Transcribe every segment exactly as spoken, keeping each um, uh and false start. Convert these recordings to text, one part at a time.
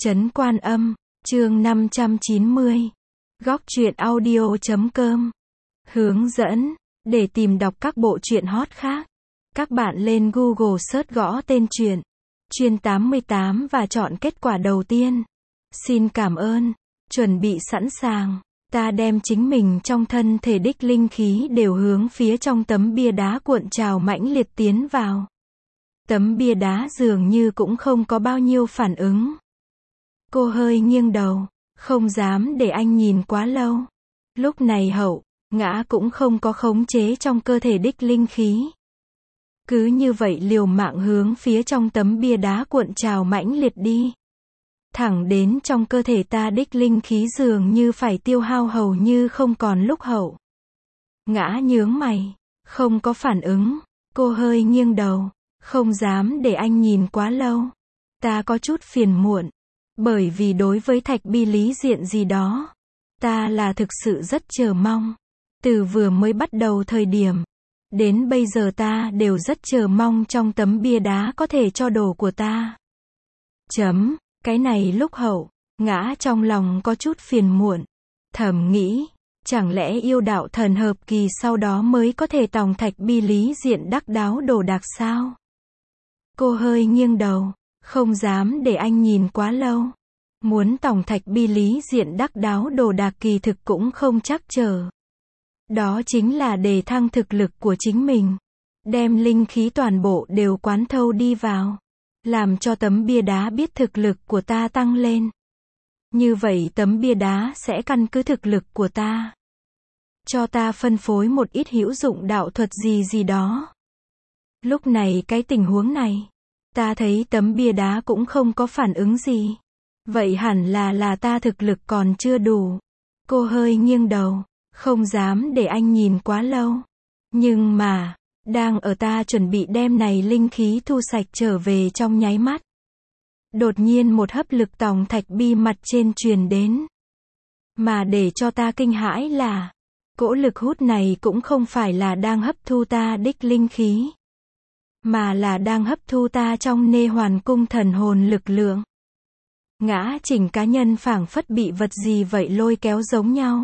Trấn Quan Âm, chương năm trăm chín mươi. Góc truyện audio chấm com. Hướng dẫn, để tìm đọc các bộ truyện hot khác. Các bạn lên Google search gõ tên truyện, Chuyên tám mươi tám và chọn kết quả đầu tiên. Xin cảm ơn. Chuẩn bị sẵn sàng. Ta đem chính mình trong thân thể đích linh khí đều hướng phía trong tấm bia đá cuộn trào mãnh liệt tiến vào. Tấm bia đá dường như cũng không có bao nhiêu phản ứng. Cô hơi nghiêng đầu, không dám để anh nhìn quá lâu. Lúc này Hậu, Ngã cũng không có khống chế trong cơ thể đích linh khí. Cứ như vậy liều mạng hướng phía trong tấm bia đá cuộn trào mãnh liệt đi. Thẳng đến trong cơ thể ta đích linh khí dường như phải tiêu hao hầu như không còn lúc Hậu. Ngã nhướng mày, không có phản ứng. Cô hơi nghiêng đầu, không dám để anh nhìn quá lâu. Ta có chút phiền muộn. Bởi vì đối với thạch bi lý diện gì đó, ta là thực sự rất chờ mong. Từ vừa mới bắt đầu thời điểm, đến bây giờ ta đều rất chờ mong trong tấm bia đá có thể cho đồ của ta. Chấm, cái này lúc Hậu, Ngã trong lòng có chút phiền muộn. Thầm nghĩ, chẳng lẽ yêu đạo thần hợp kỳ sau đó mới có thể tòng thạch bi lý diện đắc đáo đồ đạc sao? Cô hơi nghiêng đầu, không dám để anh nhìn quá lâu. Muốn tòng thạch bi lý diện đắc đáo đồ đạc kỳ thực cũng không chắc chờ. Đó chính là đề thăng thực lực của chính mình. Đem linh khí toàn bộ đều quán thâu đi vào. Làm cho tấm bia đá biết thực lực của ta tăng lên. Như vậy tấm bia đá sẽ căn cứ thực lực của ta. Cho ta phân phối một ít hữu dụng đạo thuật gì gì đó. Lúc này cái tình huống này, ta thấy tấm bia đá cũng không có phản ứng gì. Vậy hẳn là là ta thực lực còn chưa đủ. Cô hơi nghiêng đầu, không dám để anh nhìn quá lâu. Nhưng mà, đang ở ta chuẩn bị đem này linh khí thu sạch trở về trong nháy mắt. Đột nhiên một hấp lực tòng thạch bi mặt trên truyền đến. Mà để cho ta kinh hãi là, cỗ lực hút này cũng không phải là đang hấp thu ta đích linh khí. Mà là đang hấp thu ta trong nê hoàn cung thần hồn lực lượng. Ngã chỉnh cá nhân phảng phất bị vật gì vậy lôi kéo giống nhau.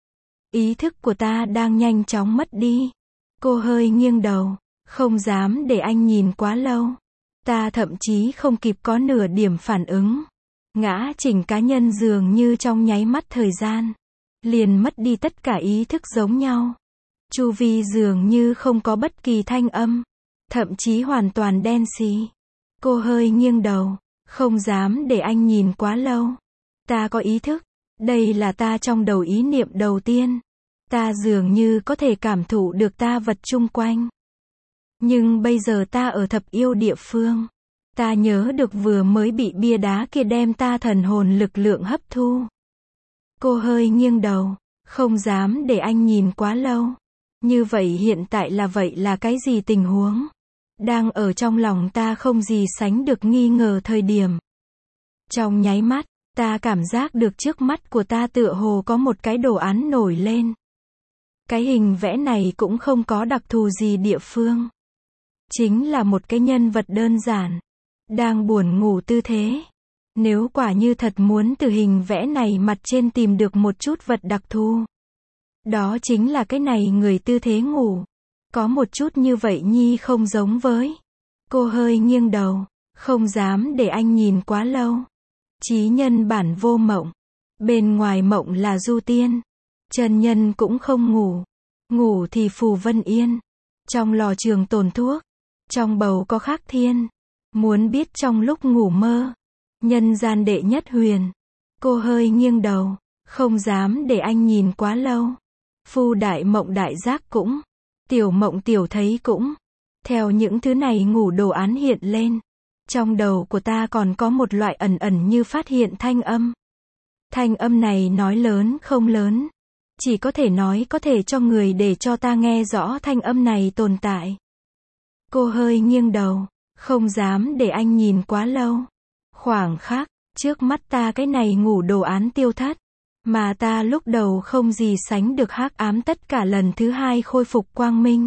Ý thức của ta đang nhanh chóng mất đi. Cô hơi nghiêng đầu, không dám để anh nhìn quá lâu. Ta thậm chí không kịp có nửa điểm phản ứng. Ngã chỉnh cá nhân dường như trong nháy mắt thời gian, liền mất đi tất cả ý thức giống nhau. Chu vi dường như không có bất kỳ thanh âm, thậm chí hoàn toàn đen xì. Cô hơi nghiêng đầu, không dám để anh nhìn quá lâu. Ta có ý thức. Đây là ta trong đầu ý niệm đầu tiên. Ta dường như có thể cảm thụ được ta vật chung quanh. Nhưng bây giờ ta ở thập yêu địa phương. Ta nhớ được vừa mới bị bia đá kia đem ta thần hồn lực lượng hấp thu. Cô hơi nghiêng đầu, không dám để anh nhìn quá lâu. Như vậy hiện tại là vậy là cái gì tình huống? Đang ở trong lòng ta không gì sánh được nghi ngờ thời điểm. Trong nháy mắt, ta cảm giác được trước mắt của ta tựa hồ có một cái đồ án nổi lên. Cái hình vẽ này cũng không có đặc thù gì địa phương. Chính là một cái nhân vật đơn giản, đang buồn ngủ tư thế. Nếu quả như thật muốn từ hình vẽ này mặt trên tìm được một chút vật đặc thù, đó chính là cái này người tư thế ngủ. Có một chút như vậy nhi không giống với. Cô hơi nghiêng đầu, không dám để anh nhìn quá lâu. Chí nhân bản vô mộng. Bên ngoài mộng là du tiên. Chân nhân cũng không ngủ. Ngủ thì phù vân yên. Trong lò trường tồn thuốc. Trong bầu có khắc thiên. Muốn biết trong lúc ngủ mơ. Nhân gian đệ nhất huyền. Cô hơi nghiêng đầu, không dám để anh nhìn quá lâu. Phu đại mộng đại giác cũng. Tiểu mộng tiểu thấy cũng. Theo những thứ này ngủ đồ án hiện lên. Trong đầu của ta còn có một loại ẩn ẩn như phát hiện thanh âm. Thanh âm này nói lớn không lớn. Chỉ có thể nói có thể cho người để cho ta nghe rõ thanh âm này tồn tại. Cô hơi nghiêng đầu, không dám để anh nhìn quá lâu. Khoảng khắc, trước mắt ta cái này ngủ đồ án tiêu thất. Mà ta lúc đầu không gì sánh được hắc ám tất cả lần thứ hai khôi phục quang minh.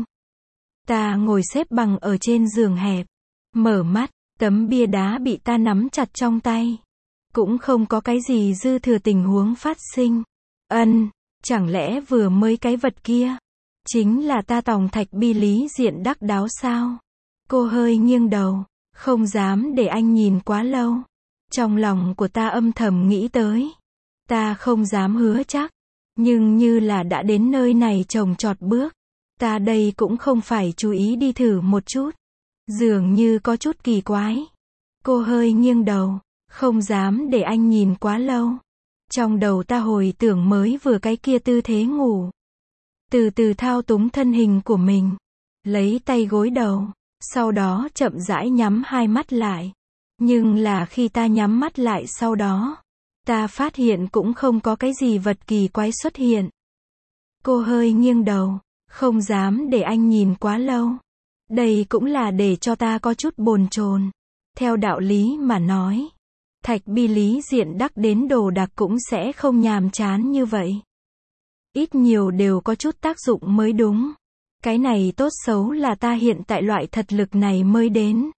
Ta ngồi xếp bằng ở trên giường hẹp. Mở mắt, tấm bia đá bị ta nắm chặt trong tay. Cũng không có cái gì dư thừa tình huống phát sinh. Ân, chẳng lẽ vừa mới cái vật kia chính là ta tòng thạch bi lý diện đắc đáo sao? Cô hơi nghiêng đầu, không dám để anh nhìn quá lâu. Trong lòng của ta âm thầm nghĩ tới. Ta không dám hứa chắc, nhưng như là đã đến nơi này trồng trọt bước. Ta đây cũng không phải chú ý đi thử một chút. Dường như có chút kỳ quái. Cô hơi nghiêng đầu, không dám để anh nhìn quá lâu. Trong đầu ta hồi tưởng mới vừa cái kia tư thế ngủ. Từ từ thao túng thân hình của mình. Lấy tay gối đầu. Sau đó chậm rãi nhắm hai mắt lại. Nhưng là khi ta nhắm mắt lại sau đó, ta phát hiện cũng không có cái gì vật kỳ quái xuất hiện. Cô hơi nghiêng đầu, không dám để anh nhìn quá lâu. Đây cũng là để cho ta có chút bồn chồn. Theo đạo lý mà nói, thạch bi lý diện đắc đến đồ đạc cũng sẽ không nhàm chán như vậy. Ít nhiều đều có chút tác dụng mới đúng. Cái này tốt xấu là ta hiện tại loại thật lực này mới đến.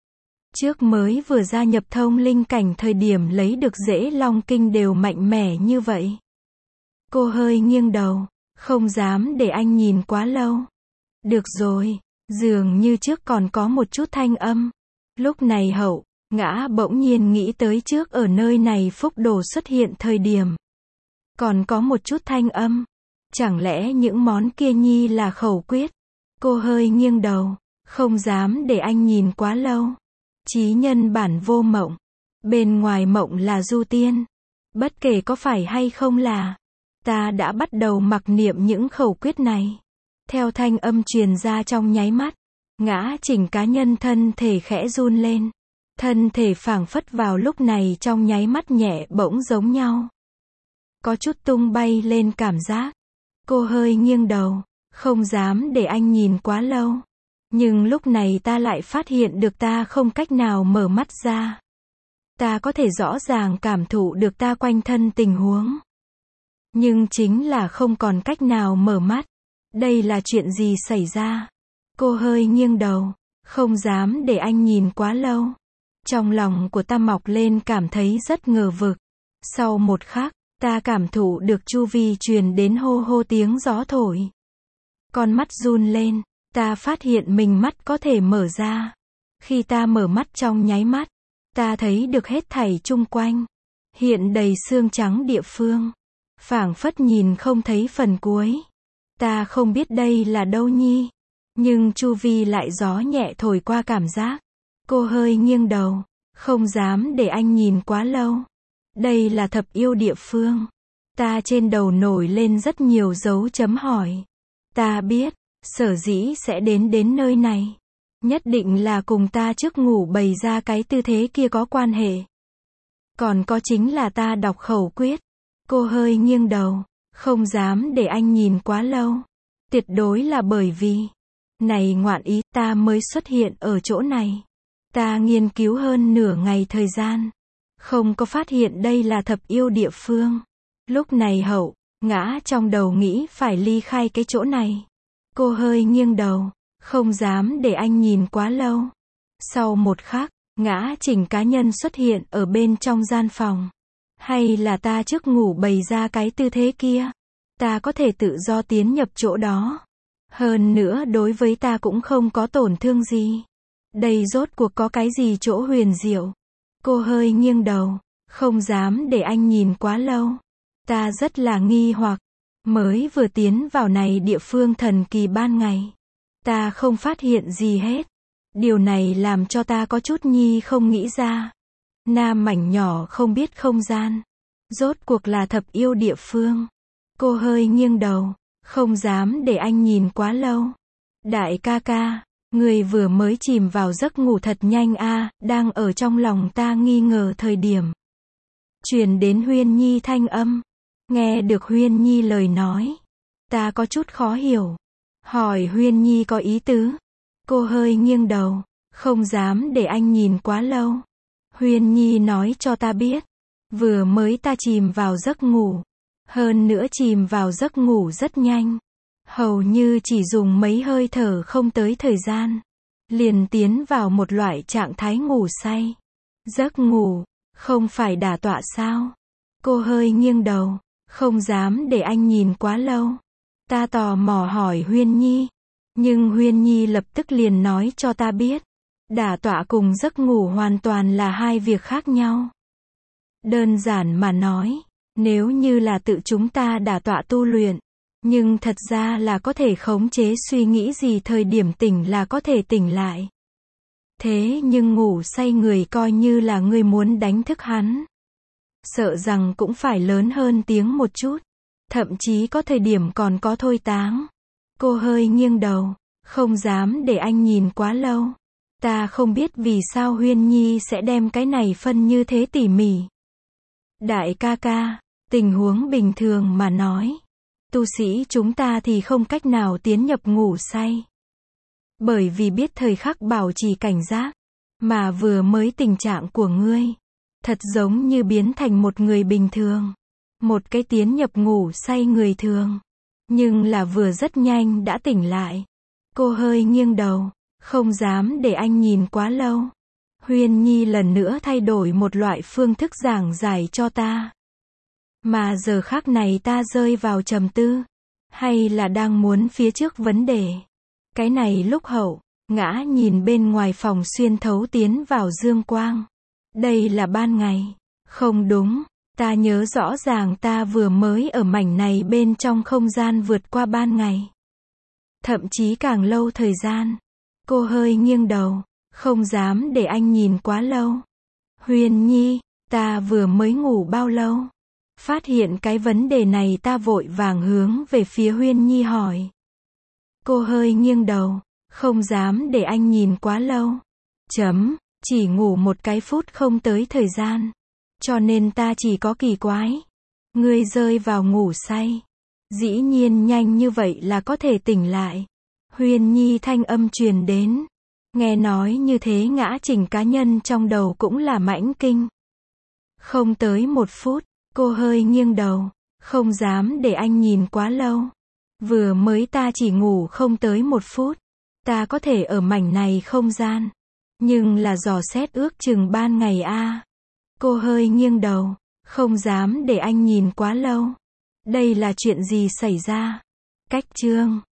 Trước mới vừa gia nhập thông linh cảnh thời điểm lấy được dễ long kinh đều mạnh mẽ như vậy. Cô hơi nghiêng đầu, không dám để anh nhìn quá lâu. Được rồi, dường như trước còn có một chút thanh âm. Lúc này Hậu, Ngã bỗng nhiên nghĩ tới trước ở nơi này phúc đồ xuất hiện thời điểm. Còn có một chút thanh âm. Chẳng lẽ những món kia nhi là khẩu quyết? Cô hơi nghiêng đầu, không dám để anh nhìn quá lâu. Chí nhân bản vô mộng. Bên ngoài mộng là du tiên. Bất kể có phải hay không là, ta đã bắt đầu mặc niệm những khẩu quyết này. Theo thanh âm truyền ra trong nháy mắt, Ngã Chỉnh cá nhân thân thể khẽ run lên. Thân thể phảng phất vào lúc này trong nháy mắt nhẹ bỗng giống nhau. Có chút tung bay lên cảm giác. Cô hơi nghiêng đầu, không dám để anh nhìn quá lâu. Nhưng lúc này ta lại phát hiện được ta không cách nào mở mắt ra. Ta có thể rõ ràng cảm thụ được ta quanh thân tình huống. Nhưng chính là không còn cách nào mở mắt. Đây là chuyện gì xảy ra? Cô hơi nghiêng đầu, không dám để anh nhìn quá lâu. Trong lòng của ta mọc lên cảm thấy rất ngờ vực. Sau một khắc, ta cảm thụ được chu vi truyền đến hô hô tiếng gió thổi. Con mắt run lên, ta phát hiện mình mắt có thể mở ra. Khi ta mở mắt trong nháy mắt, ta thấy được hết thảy chung quanh. Hiện đầy xương trắng địa phương. Phảng phất nhìn không thấy phần cuối. Ta không biết đây là đâu nhi. Nhưng chu vi lại gió nhẹ thổi qua cảm giác. Cô hơi nghiêng đầu, không dám để anh nhìn quá lâu. Đây là thập yêu địa phương. Ta trên đầu nổi lên rất nhiều dấu chấm hỏi. Ta biết, sở dĩ sẽ đến đến nơi này. Nhất định là cùng ta trước ngủ bày ra cái tư thế kia có quan hệ. Còn có chính là ta đọc khẩu quyết. Cô hơi nghiêng đầu, không dám để anh nhìn quá lâu. Tuyệt đối là bởi vì, này ngoạn ý ta mới xuất hiện ở chỗ này. Ta nghiên cứu hơn nửa ngày thời gian. Không có phát hiện đây là thập yêu địa phương. Lúc này Hậu, Ngã trong đầu nghĩ phải ly khai cái chỗ này. Cô hơi nghiêng đầu, không dám để anh nhìn quá lâu. Sau một khắc, Ngã Chỉnh cá nhân xuất hiện ở bên trong gian phòng. Hay là ta trước ngủ bày ra cái tư thế kia? Ta có thể tự do tiến nhập chỗ đó. Hơn nữa đối với ta cũng không có tổn thương gì. Đây rốt cuộc có cái gì chỗ huyền diệu? Cô hơi nghiêng đầu, không dám để anh nhìn quá lâu. Ta rất là nghi hoặc. Mới vừa tiến vào này địa phương thần kỳ ban ngày. Ta không phát hiện gì hết. Điều này làm cho ta có chút nhi không nghĩ ra. Nam mảnh nhỏ không biết không gian. Rốt cuộc là thập yêu địa phương. Cô hơi nghiêng đầu, không dám để anh nhìn quá lâu. Đại ca ca, người vừa mới chìm vào giấc ngủ thật nhanh a, đang ở trong lòng ta nghi ngờ thời điểm. Truyền đến Huyên Nhi thanh âm. Nghe được Huyên Nhi lời nói. Ta có chút khó hiểu. Hỏi Huyên Nhi có ý tứ. Cô hơi nghiêng đầu, không dám để anh nhìn quá lâu. Huyên Nhi nói cho ta biết. Vừa mới ta chìm vào giấc ngủ. Hơn nữa chìm vào giấc ngủ rất nhanh. Hầu như chỉ dùng mấy hơi thở không tới thời gian. Liền tiến vào một loại trạng thái ngủ say. Giấc ngủ, Không phải đả tọa sao? Cô hơi nghiêng đầu, không dám để anh nhìn quá lâu. Ta tò mò hỏi Huyên Nhi, nhưng Huyên Nhi lập tức liền nói cho ta biết, đả tọa cùng giấc ngủ hoàn toàn là hai việc khác nhau. Đơn giản mà nói, nếu như là tự chúng ta đả tọa tu luyện, nhưng thật ra là có thể khống chế suy nghĩ gì thời điểm tỉnh là có thể tỉnh lại. Thế nhưng ngủ say người coi như là người muốn đánh thức hắn, sợ rằng cũng phải lớn hơn tiếng một chút, thậm chí có thời điểm còn có thôi táng. Cô hơi nghiêng đầu, không dám để anh nhìn quá lâu. Ta không biết vì sao Huyên Nhi sẽ đem cái này phân như thế tỉ mỉ. Đại ca ca, tình huống bình thường mà nói, tu sĩ chúng ta thì không cách nào tiến nhập ngủ say. Bởi vì biết thời khắc bảo trì cảnh giác, mà vừa mới tình trạng của ngươi, thật giống như biến thành một người bình thường. Một cái tiến nhập ngủ say người thường, nhưng là vừa rất nhanh đã tỉnh lại. Cô hơi nghiêng đầu, không dám để anh nhìn quá lâu. Huyên Nhi lần nữa thay đổi một loại phương thức giảng giải cho ta. Mà giờ khắc này ta rơi vào trầm tư, hay là đang muốn phía trước vấn đề. Cái này lúc Hậu, ngã nhìn bên ngoài phòng xuyên thấu tiến vào dương quang. Đây là ban ngày. Không đúng, ta nhớ rõ ràng ta vừa mới ở mảnh này bên trong không gian vượt qua ban ngày. Thậm chí càng lâu thời gian. Cô hơi nghiêng đầu, không dám để anh nhìn quá lâu. Huyên Nhi, ta vừa mới ngủ bao lâu? Phát hiện cái vấn đề này ta vội vàng hướng về phía Huyên Nhi hỏi. Cô hơi nghiêng đầu, không dám để anh nhìn quá lâu. Chấm, chỉ ngủ một cái phút không tới thời gian. Cho nên ta chỉ có kỳ quái. Ngươi rơi vào ngủ say. Dĩ nhiên nhanh như vậy là có thể tỉnh lại. Huyên Nhi thanh âm truyền đến. Nghe nói như thế ngã chỉnh cá nhân trong đầu cũng là mãnh kinh. Không tới một phút, cô hơi nghiêng đầu, không dám để anh nhìn quá lâu. Vừa mới ta chỉ ngủ không tới một phút, ta có thể ở mảnh này không gian. Nhưng là dò xét ước chừng ban ngày a. À. Cô hơi nghiêng đầu, không dám để anh nhìn quá lâu. Đây là chuyện gì xảy ra? Cách chương